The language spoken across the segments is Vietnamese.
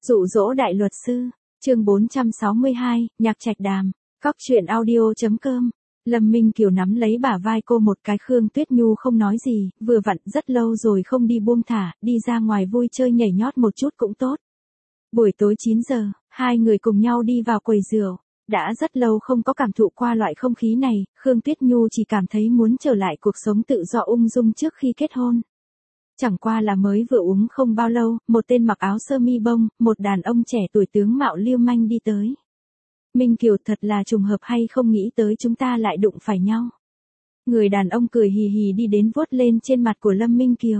Dụ dỗ đại luật sư, chương 462, nhạc trạch đàm, cóc truyện audio.com. Lâm Minh Kiều nắm lấy bả vai cô một cái. Khương Tuyết Nhu không nói gì, vừa vặn rất lâu rồi không đi buông thả, đi ra ngoài vui chơi nhảy nhót một chút cũng tốt. Buổi tối 9 giờ, hai người cùng nhau đi vào quầy rượu. Đã rất lâu không có cảm thụ qua loại không khí này, Khương Tuyết Nhu chỉ cảm thấy muốn trở lại cuộc sống tự do ung dung trước khi kết hôn. Chẳng qua là mới vừa uống không bao lâu, một tên mặc áo sơ mi bông, một đàn ông trẻ tuổi tướng mạo lưu manh đi tới. Minh Kiều, thật là trùng hợp hay không nghĩ tới chúng ta lại đụng phải nhau. Người đàn ông cười hì hì đi đến vuốt lên trên mặt của Lâm Minh Kiều.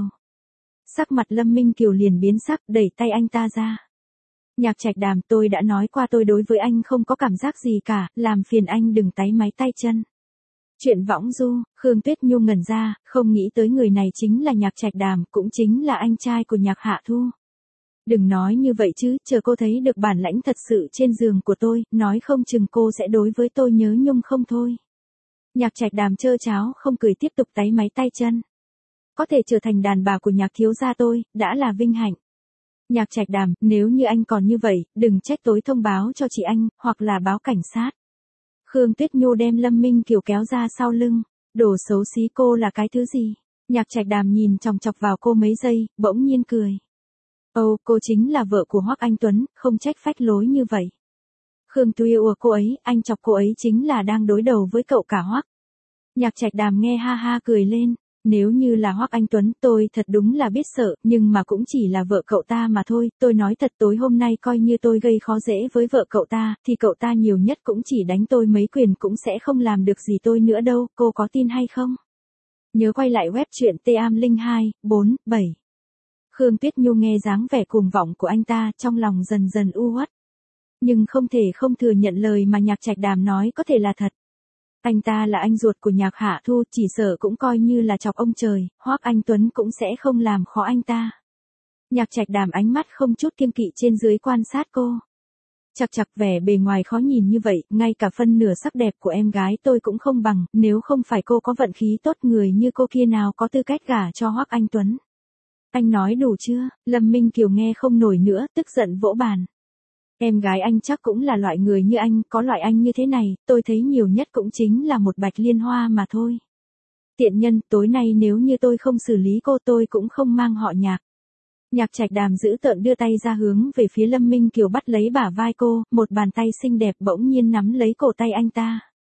Sắc mặt Lâm Minh Kiều liền biến sắc, đẩy tay anh ta ra. Nhạc Trạch Đàm, tôi đã nói qua tôi đối với anh không có cảm giác gì cả, làm phiền anh đừng táy máy tay chân. Chuyện võng du, Khương Tuyết Nhu ngẩn ra, không nghĩ tới người này chính là Nhạc Trạch Đàm, cũng chính là anh trai của Nhạc Hạ Thu. Đừng nói như vậy chứ, chờ cô thấy được bản lãnh thật sự trên giường của tôi, nói không chừng cô sẽ đối với tôi nhớ nhung không thôi. Nhạc Trạch Đàm trơ cháo không cười, tiếp tục táy máy tay chân. Có thể trở thành đàn bà của Nhạc thiếu gia tôi, đã là vinh hạnh. Nhạc Trạch Đàm, nếu như anh còn như vậy, đừng trách tối thông báo cho chị anh, hoặc là báo cảnh sát. Khương Tuyết Nhu đem Lâm Minh Kiều kéo ra sau lưng. Đồ xấu xí, cô là cái thứ gì? Nhạc Trạch Đàm nhìn chòng chọc vào cô mấy giây, bỗng nhiên cười. Ồ, cô chính là vợ của Hoắc Anh Tuấn, không trách phách lối như vậy. Khương Tuyết Nhu cô ấy, anh chọc cô ấy chính là đang đối đầu với cậu cả Hoắc. Nhạc Trạch Đàm nghe ha ha cười lên. Nếu như là Hoắc Anh Tuấn, tôi thật đúng là biết sợ, nhưng mà cũng chỉ là vợ cậu ta mà thôi. Tôi nói thật, tối hôm nay coi như tôi gây khó dễ với vợ cậu ta, thì cậu ta nhiều nhất cũng chỉ đánh tôi mấy quyền, cũng sẽ không làm được gì tôi nữa đâu, cô có tin hay không? Nhớ quay lại web truyện T-am0247. Khương Tuyết Nhu nghe dáng vẻ cuồng vọng của anh ta, trong lòng dần dần u uất. Nhưng không thể không thừa nhận lời mà Nhạc Trạch Đàm nói có thể là thật. Anh ta là anh ruột của Nhạc Hạ Thu, chỉ sợ cũng coi như là chọc ông trời, Hoắc Anh Tuấn cũng sẽ không làm khó anh ta. Nhạc Trạch Đàm ánh mắt không chút kiêng kỵ trên dưới quan sát cô. Chặt chặt, vẻ bề ngoài khó nhìn như vậy, ngay cả phân nửa sắc đẹp của em gái tôi cũng không bằng, nếu không phải cô có vận khí tốt, người như cô kia nào có tư cách gả cho Hoắc Anh Tuấn. Anh nói đủ chưa? Lâm Minh Kiều nghe không nổi nữa, tức giận vỗ bàn. Em gái anh chắc cũng là loại người như anh, có loại anh như thế này, tôi thấy nhiều nhất cũng chính là một bạch liên hoa mà thôi. Tiện nhân, tối nay nếu như tôi không xử lý cô, tôi cũng không mang họ Nhạc. Nhạc Trạch Đàm dữ tợn đưa tay ra hướng về phía Lâm Minh Kiều, bắt lấy bả vai cô, một bàn tay xinh đẹp bỗng nhiên nắm lấy cổ tay anh ta.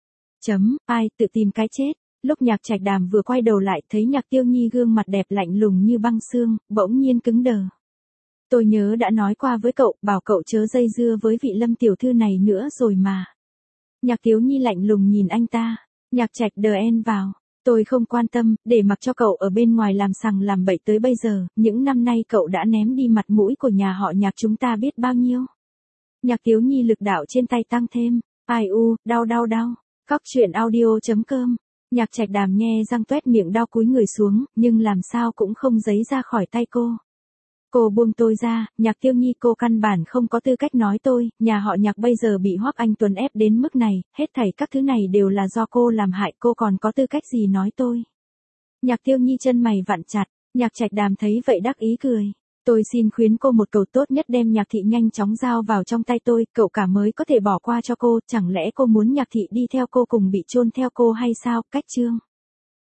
Ai, tự tìm cái chết. Lúc Nhạc Trạch Đàm vừa quay đầu lại thấy Nhạc Tiêu Nhi gương mặt đẹp lạnh lùng như băng xương, bỗng nhiên cứng đờ. Tôi nhớ đã nói qua với cậu, bảo cậu chớ dây dưa với vị Lâm tiểu thư này nữa rồi mà. Nhạc Tiếu Nhi lạnh lùng nhìn anh ta. Nhạc Trạch đờ vào. Tôi không quan tâm, để mặc cho cậu ở bên ngoài làm sằng làm bậy tới bây giờ, những năm nay cậu đã ném đi mặt mũi của nhà họ Nhạc chúng ta biết bao nhiêu. Nhạc Tiếu Nhi lực đạo trên tay tăng thêm. Ai u, đau. Cóc truyện audio.com. Nhạc Trạch Đàm nghe răng toét miệng đau cúi người xuống, nhưng làm sao cũng không giấy ra khỏi tay cô. Cô buông tôi ra, Nhạc Tiêu Nhi, cô căn bản không có tư cách nói tôi, nhà họ Nhạc bây giờ bị Hoắc Anh Tuấn ép đến mức này, hết thảy các thứ này đều là do cô làm hại, cô còn có tư cách gì nói tôi. Nhạc Tiêu Nhi chân mày vặn chặt, Nhạc Trạch Đàm thấy vậy đắc ý cười. Tôi xin khuyến cô một cầu tốt nhất, đem Nhạc thị nhanh chóng giao vào trong tay tôi, cậu cả mới có thể bỏ qua cho cô, chẳng lẽ cô muốn Nhạc thị đi theo cô cùng bị chôn theo cô hay sao, cách chương.